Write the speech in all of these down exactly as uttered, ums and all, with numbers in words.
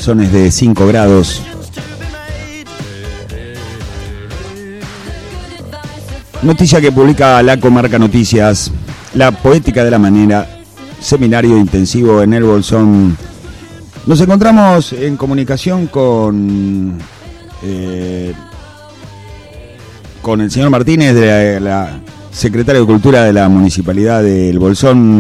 Bolsón es de cinco grados. Noticia que publica la Comarca Noticias. La poética de la manera, seminario intensivo en el Bolsón. Nos encontramos en comunicación con eh, con el señor Martínez, de la, la secretario de Cultura de la Municipalidad del Bolsón.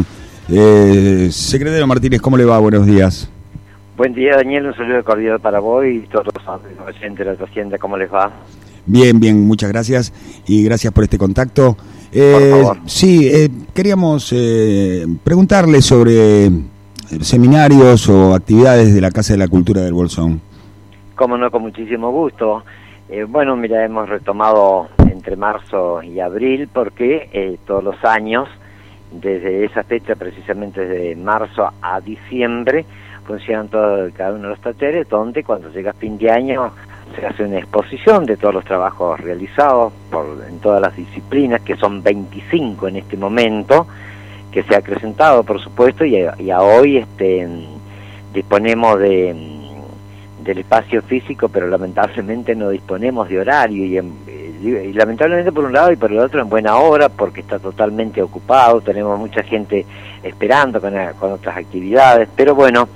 Eh, secretario Martínez, ¿cómo le va? Buenos días. Buen día, Daniel, un saludo cordial para vos y todos los oyentes de la Hacienda, ¿cómo les va? Bien, bien, muchas gracias y gracias por este contacto. Eh, por favor. Sí, eh, queríamos eh, preguntarle sobre seminarios o actividades de la Casa de la Cultura del Bolsón. Cómo no, con muchísimo gusto. Eh, bueno, mira, hemos retomado entre marzo y abril porque eh, todos los años, desde esa fecha, precisamente desde marzo a diciembre, funcionan todo, cada uno de los talleres, donde cuando llega fin de año se hace una exposición de todos los trabajos realizados por, en todas las disciplinas, que son veinticinco en este momento, que se ha acrecentado, por supuesto, y a, y a hoy este, disponemos de, del espacio físico, pero lamentablemente no disponemos de horario, y, en, y lamentablemente por un lado y por el otro en buena hora, porque está totalmente ocupado, tenemos mucha gente esperando con, con otras actividades, pero bueno,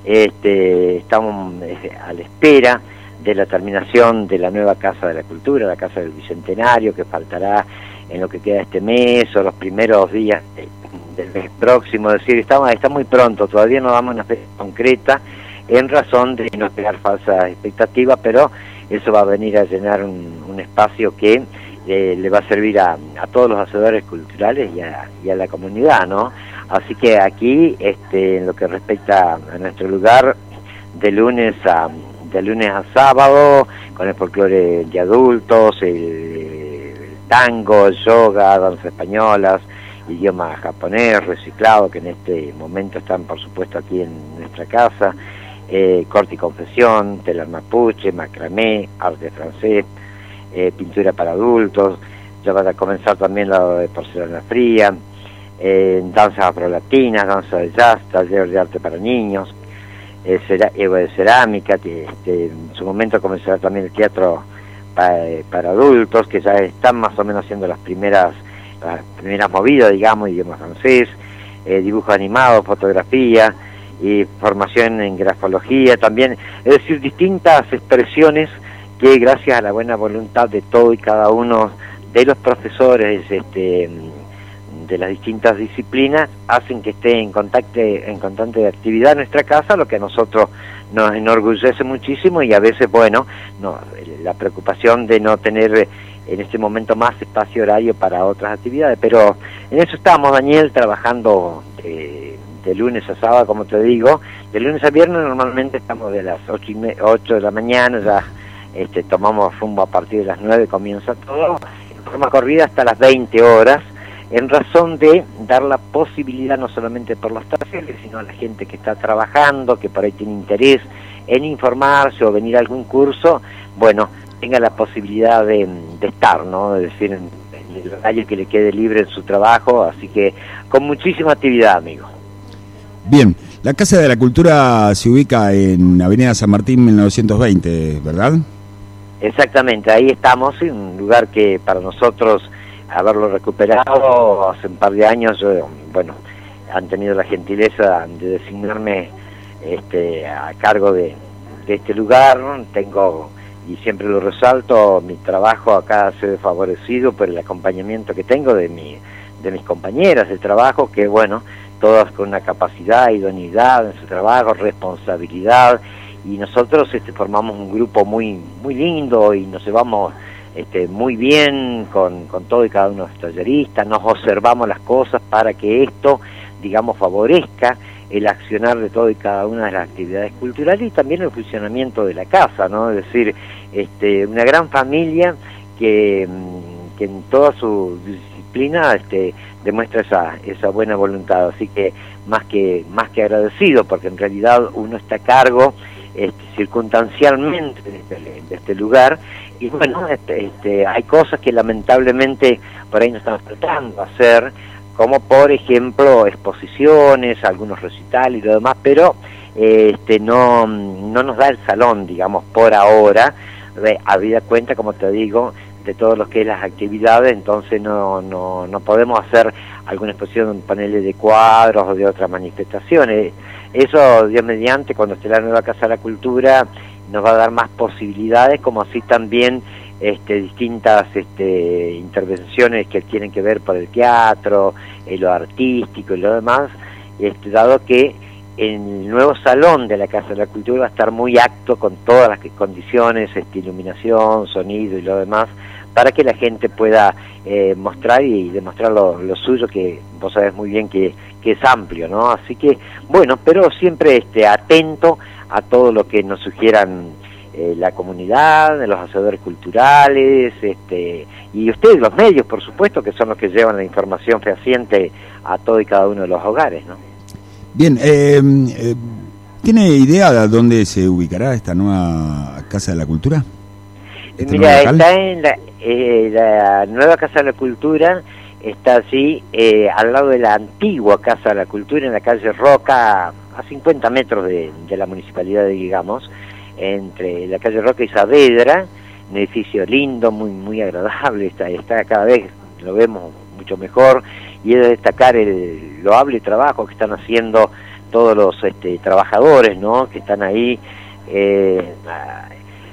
este, estamos a la espera de la terminación de la nueva Casa de la Cultura, la Casa del Bicentenario, que faltará en lo que queda este mes o los primeros días del mes próximo. Es decir, está, está muy pronto, todavía no damos una fecha concreta en razón de no crear falsas expectativas, pero eso va a venir a llenar un, un espacio que eh, le va a servir a, a todos los hacedores culturales y a, y a la comunidad, ¿no? Así que aquí, este, en lo que respecta a nuestro lugar, de lunes a de lunes a sábado, con el folclore de adultos, el, el tango, el yoga, danzas españolas, idioma japonés, reciclado, que en este momento están por supuesto aquí en nuestra casa, eh, corte y confesión, telar mapuche, macramé, arte francés, eh, pintura para adultos, ya va a comenzar también la de porcelana fría, eh, danzas afrolatinas, danza de jazz, taller de arte para niños, Eh, cera, eh, de cerámica, que este, en su momento comenzará también el teatro pa, eh, para adultos, que ya están más o menos haciendo las primeras las primeras movidas, digamos, idioma francés, eh, dibujo animado, fotografía y formación en grafología también, es decir, distintas expresiones que gracias a la buena voluntad de todo y cada uno de los profesores este de las distintas disciplinas hacen que esté en contacto en constante actividad en nuestra casa, lo que a nosotros nos enorgullece muchísimo, y a veces, bueno, no, la preocupación de no tener en este momento más espacio horario para otras actividades, pero en eso estamos, Daniel, trabajando de, de lunes a sábado, como te digo, de lunes a viernes normalmente estamos de las ocho, y me, ocho de la mañana, ya este, tomamos rumbo a partir de las nueve, comienza todo, en forma corrida hasta las veinte horas, en razón de dar la posibilidad no solamente por los talleres, sino a la gente que está trabajando, que por ahí tiene interés en informarse o venir a algún curso, bueno, tenga la posibilidad de, de estar, ¿no? Es decir, en, en el horario que le quede libre en su trabajo, así que con muchísima actividad, amigo. Bien, la Casa de la Cultura se ubica en Avenida San Martín mil novecientos veinte, ¿verdad? Exactamente, ahí estamos, en un lugar que para nosotros, haberlo recuperado hace un par de años, yo, bueno, han tenido la gentileza de designarme este, a cargo de, de este lugar. Tengo, y siempre lo resalto, mi trabajo acá ha sido favorecido por el acompañamiento que tengo de mi, de mis compañeras de trabajo, que bueno, todas con una capacidad, idoneidad en su trabajo, responsabilidad, y nosotros este, formamos un grupo muy, muy lindo y nos llevamos Este, muy bien con, con todo y cada uno de los talleristas, nos observamos las cosas para que esto, digamos, favorezca el accionar de todo y cada una de las actividades culturales y también el funcionamiento de la casa, ¿no? Es decir, este, una gran familia que, que en toda su disciplina este, demuestra esa, esa buena voluntad, así que más que más que agradecido, porque en realidad uno está a cargo este, circunstancialmente de este, de este lugar. Y bueno, este, este, hay cosas que lamentablemente por ahí nos están faltando hacer, como por ejemplo exposiciones, algunos recitales y lo demás, pero este, no, no nos da el salón, digamos, por ahora, eh, habida cuenta, como te digo, de todo lo que es las actividades, entonces no, no, no podemos hacer alguna exposición, ponerle de cuadros o de otras manifestaciones. Eso, Dios mediante, cuando esté la nueva Casa de la Cultura, nos va a dar más posibilidades, como así también este, distintas este, intervenciones que tienen que ver por el teatro, eh, lo artístico y lo demás, este, dado que en el nuevo salón de la Casa de la Cultura va a estar muy apto con todas las condiciones, este, iluminación, sonido y lo demás, para que la gente pueda eh, mostrar y demostrar lo, lo suyo, que vos sabés muy bien que, que es amplio, ¿no? Así que, bueno, pero siempre este, atento a todo lo que nos sugieran eh, la comunidad, los hacedores culturales, este, y ustedes, los medios, por supuesto, que son los que llevan la información fehaciente a todo y cada uno de los hogares, ¿no? Bien, eh, eh, ¿tiene idea de dónde se ubicará esta nueva Casa de la Cultura? ¿Este Mira, está en la, eh, la nueva Casa de la Cultura, está así, eh, al lado de la antigua Casa de la Cultura, en la calle Roca, a cincuenta metros de, de la municipalidad, digamos, entre la calle Roca y Saavedra, un edificio lindo, muy muy agradable, está, está cada vez, lo vemos mucho mejor, y es de destacar el loable trabajo que están haciendo todos los este, trabajadores, ¿no?, que están ahí, eh, a,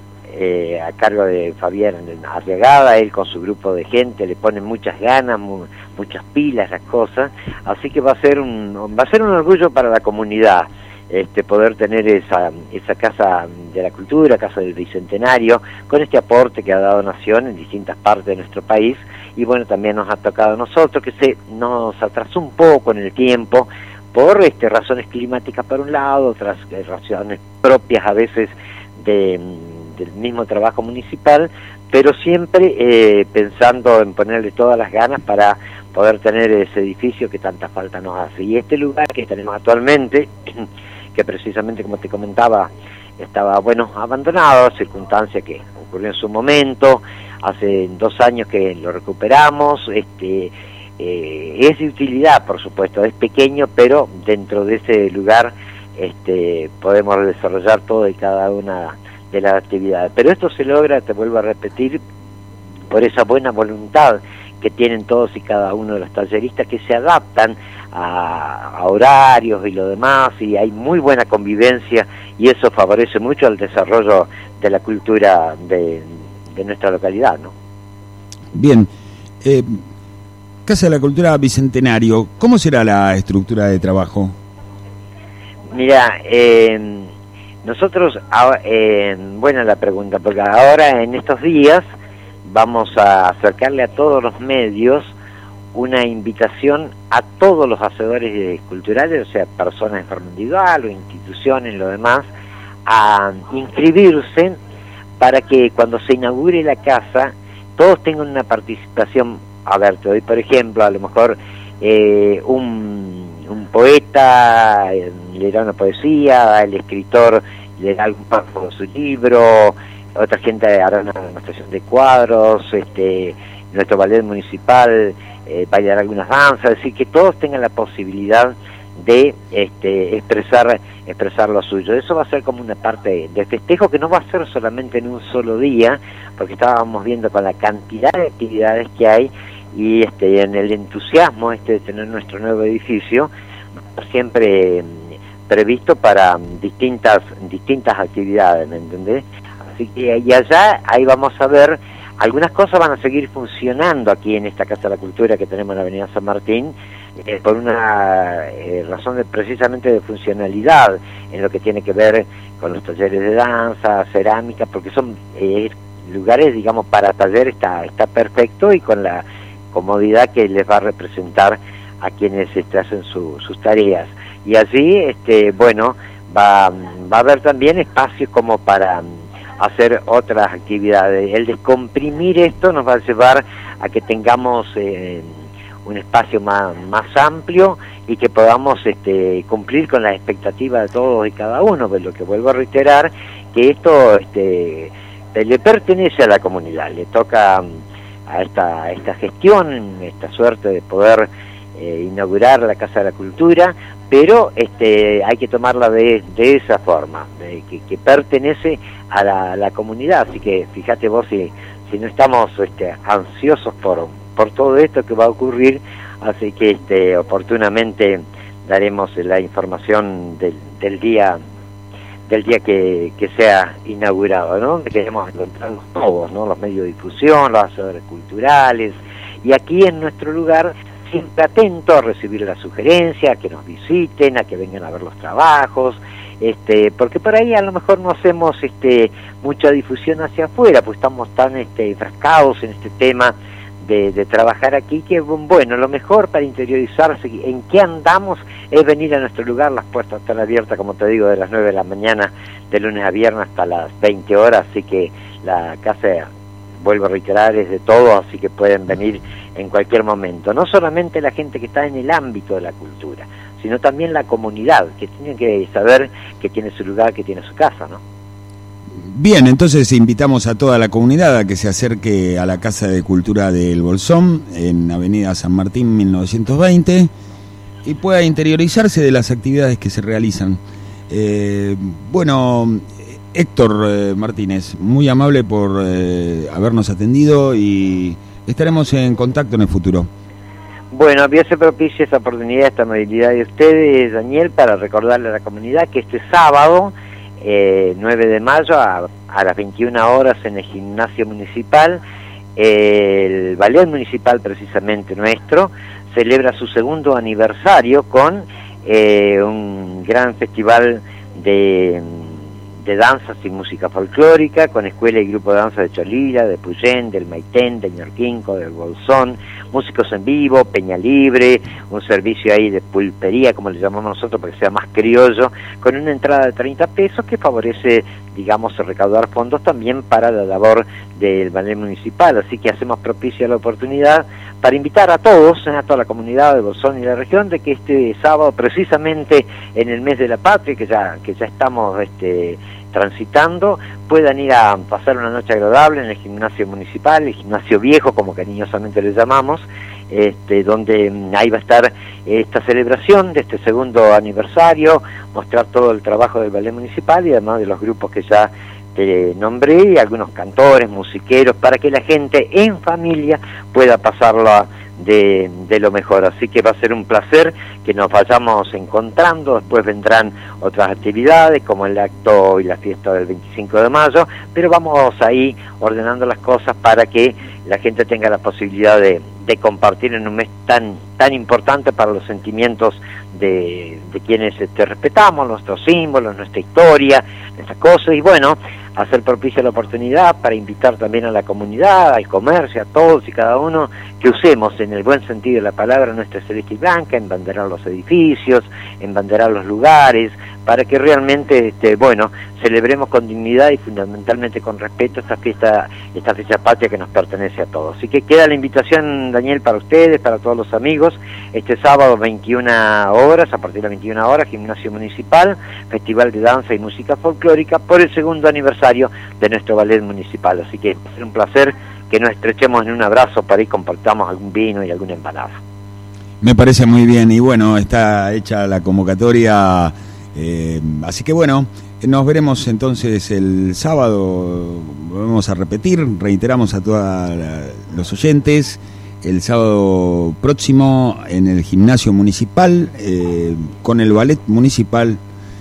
eh, a cargo de Fabián Arriagada, él con su grupo de gente, le ponen muchas ganas, mu muchas pilas, las cosas, así que va a ser un, va a ser un orgullo para la comunidad, este, poder tener esa, esa Casa de la Cultura, Casa del Bicentenario, con este aporte que ha dado Nación en distintas partes de nuestro país, y bueno, también nos ha tocado a nosotros, que se nos atrasó un poco en el tiempo, por este, razones climáticas por un lado, otras eh, razones propias a veces de, del mismo trabajo municipal, pero siempre eh, pensando en ponerle todas las ganas para poder tener ese edificio que tanta falta nos hace. Y este lugar que tenemos actualmente, que precisamente como te comentaba, estaba, bueno, abandonado, circunstancia que ocurrió en su momento, hace dos años que lo recuperamos, este, eh, es de utilidad, por supuesto, es pequeño, pero dentro de ese lugar este, podemos desarrollar todo y cada una de las actividades. Pero esto se logra, te vuelvo a repetir, por esa buena voluntad que tienen todos y cada uno de los talleristas, que se adaptan a, a horarios y lo demás, y hay muy buena convivencia, y eso favorece mucho el desarrollo de la cultura de, de nuestra localidad, ¿no? Bien, eh, Casa de la Cultura Bicentenario, ¿cómo será la estructura de trabajo? Mira, eh, nosotros, eh, buena la pregunta, porque ahora en estos días vamos a acercarle a todos los medios una invitación a todos los hacedores culturales, o sea, personas de forma individual o instituciones, lo demás, a inscribirse para que cuando se inaugure la casa, todos tengan una participación. A ver, te doy por ejemplo, a lo mejor eh, un, un poeta eh, leerá una poesía, el escritor leerá algún párrafo de su libro, otra gente hará una demostración de cuadros, este, nuestro ballet municipal eh, bailará algunas danzas, es decir, que todos tengan la posibilidad de este, expresar expresar lo suyo. Eso va a ser como una parte de festejo que no va a ser solamente en un solo día, porque estábamos viendo con la cantidad de actividades que hay y este, en el entusiasmo este de tener nuestro nuevo edificio, siempre previsto para distintas distintas actividades, ¿me entendés? Así que y allá, ahí vamos a ver, algunas cosas van a seguir funcionando aquí en esta Casa de la Cultura que tenemos en la Avenida San Martín, eh, por una eh, razón de, precisamente de funcionalidad, en lo que tiene que ver con los talleres de danza, cerámica, porque son eh, lugares, digamos, para taller está, está perfecto, y con la comodidad que les va a representar a quienes este, hacen su, sus tareas. Y allí, este, bueno, va, va a haber también espacios como para hacer otras actividades. El descomprimir esto nos va a llevar a que tengamos eh, un espacio más, más amplio y que podamos este, cumplir con las expectativas de todos y cada uno, pero lo que vuelvo a reiterar, que esto este, le pertenece a la comunidad, le toca a esta, a esta gestión, esta suerte de poder eh, inaugurar la Casa de la Cultura, pero este, hay que tomarla de, de esa forma, de, que, que pertenece a la, la comunidad. Así que fíjate vos si, si no estamos este, ansiosos por, por todo esto que va a ocurrir, así que este, oportunamente daremos la información del, del día del día que, que sea inaugurado, ¿no? Donde queremos encontrarnos todos, ¿no? Los medios de difusión, los asesores culturales, y aquí en nuestro lugar siempre atento a recibir las sugerencias, a que nos visiten, a que vengan a ver los trabajos, este, porque por ahí a lo mejor no hacemos este, mucha difusión hacia afuera, pues estamos tan este, enfrascados en este tema de, de trabajar aquí, que bueno, lo mejor para interiorizarse en qué andamos es venir a nuestro lugar. Las puertas están abiertas, como te digo, de las nueve de la mañana, de lunes a viernes hasta las veinte horas, así que la casa, vuelvo a reiterar, es de todos, así que pueden venir en cualquier momento. No solamente la gente que está en el ámbito de la cultura, sino también la comunidad, que tiene que saber que tiene su lugar, que tiene su casa, ¿no? Bien, entonces invitamos a toda la comunidad a que se acerque a la Casa de Cultura del Bolsón, en Avenida San Martín mil novecientos veinte, y pueda interiorizarse de las actividades que se realizan. Eh, bueno, Héctor eh, Martínez, muy amable por eh, habernos atendido, y estaremos en contacto en el futuro. Bueno, voy a hacer propicia esa oportunidad, esta amabilidad de ustedes, Daniel, para recordarle a la comunidad que este sábado, eh, nueve de mayo, a, a las veintiuna horas en el gimnasio municipal, eh, el ballet municipal precisamente nuestro, celebra su segundo aniversario con eh, un gran festival de... de danzas y música folclórica, con escuela y grupo de danza de Cholila, de Puyén, del Maitén, de Ñorquinco, del Bolsón, músicos en vivo, peña libre, un servicio ahí de pulpería, como le llamamos nosotros, para que sea más criollo, con una entrada de treinta pesos que favorece, digamos, recaudar fondos también para la labor del ballet municipal. Así que hacemos propicia la oportunidad para invitar a todos, a toda la comunidad de Bolsón y la región, de que este sábado, precisamente en el mes de la patria, que ya que ya estamos este, transitando, puedan ir a pasar una noche agradable en el gimnasio municipal, el gimnasio viejo, como cariñosamente le llamamos, este, donde ahí va a estar esta celebración de este segundo aniversario, mostrar todo el trabajo del ballet municipal y además de los grupos que ya te nombré, y algunos cantores, musiqueros, para que la gente en familia pueda pasarla de, de lo mejor. Así que va a ser un placer que nos vayamos encontrando. Después vendrán otras actividades como el acto y la fiesta del veinticinco de mayo, pero vamos ahí ordenando las cosas para que la gente tenga la posibilidad de, de compartir en un mes tan tan importante para los sentimientos de, de quienes este, respetamos nuestros símbolos, nuestra historia, nuestras cosas, y bueno, hacer propicia la oportunidad para invitar también a la comunidad, al comercio, a todos y cada uno, que usemos en el buen sentido de la palabra nuestra celeste y blanca, embanderar los edificios, embanderar los lugares, para que realmente, este, bueno, celebremos con dignidad y fundamentalmente con respeto esta fiesta, esta fecha patria que nos pertenece a todos. Así que queda la invitación, Daniel, para ustedes, para todos los amigos, este sábado veintiuna horas, a partir de las veintiuna horas, Gimnasio Municipal, Festival de Danza y Música Folclórica, por el segundo aniversario de nuestro ballet municipal. Así que va a ser un placer que nos estrechemos en un abrazo para ir compartamos algún vino y alguna empanada. Me parece muy bien, y bueno, está hecha la convocatoria. Eh, así que bueno, nos veremos entonces el sábado. Vamos a repetir, reiteramos a todos los oyentes, el sábado próximo en el gimnasio municipal, eh, con el ballet municipal,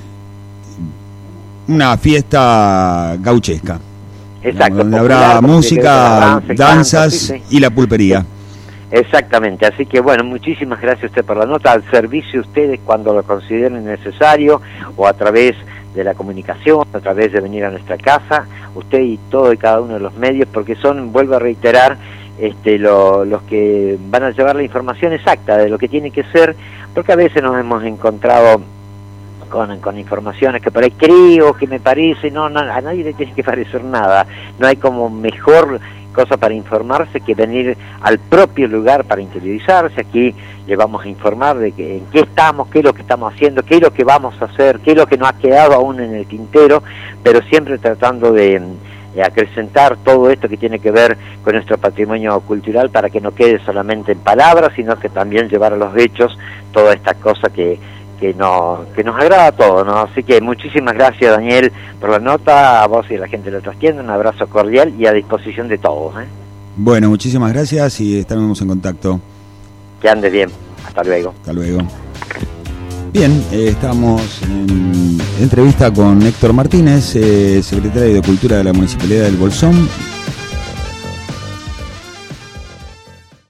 una fiesta gauchesca. Exacto, donde habrá música, danza, danzas sí, sí. y la pulpería. Exactamente, así que bueno, muchísimas gracias a usted por la nota, al servicio de ustedes cuando lo consideren necesario, o a través de la comunicación, a través de venir a nuestra casa, usted y todo y cada uno de los medios, porque son, vuelvo a reiterar, este, lo, los que van a llevar la información exacta de lo que tiene que ser, porque a veces nos hemos encontrado con, con informaciones que por ahí creo, que me parece, no, no, a nadie le tiene que parecer nada, no hay como mejor cosa para informarse que venir al propio lugar para interiorizarse. Aquí le vamos a informar de que, en qué estamos, qué es lo que estamos haciendo, qué es lo que vamos a hacer, qué es lo que nos ha quedado aún en el tintero, pero siempre tratando de, de acrecentar todo esto que tiene que ver con nuestro patrimonio cultural, para que no quede solamente en palabras, sino que también llevar a los hechos toda esta cosa que que, no, que nos agrada a todos, ¿no? Así que muchísimas gracias, Daniel, por la nota, a vos y a la gente de la trastienda, un abrazo cordial y a disposición de todos, ¿eh? Bueno, muchísimas gracias y estaremos en contacto. Que andes bien, hasta luego. Hasta luego. Bien, eh, estamos en entrevista con Héctor Martínez, eh, secretario de Cultura de la Municipalidad del Bolsón.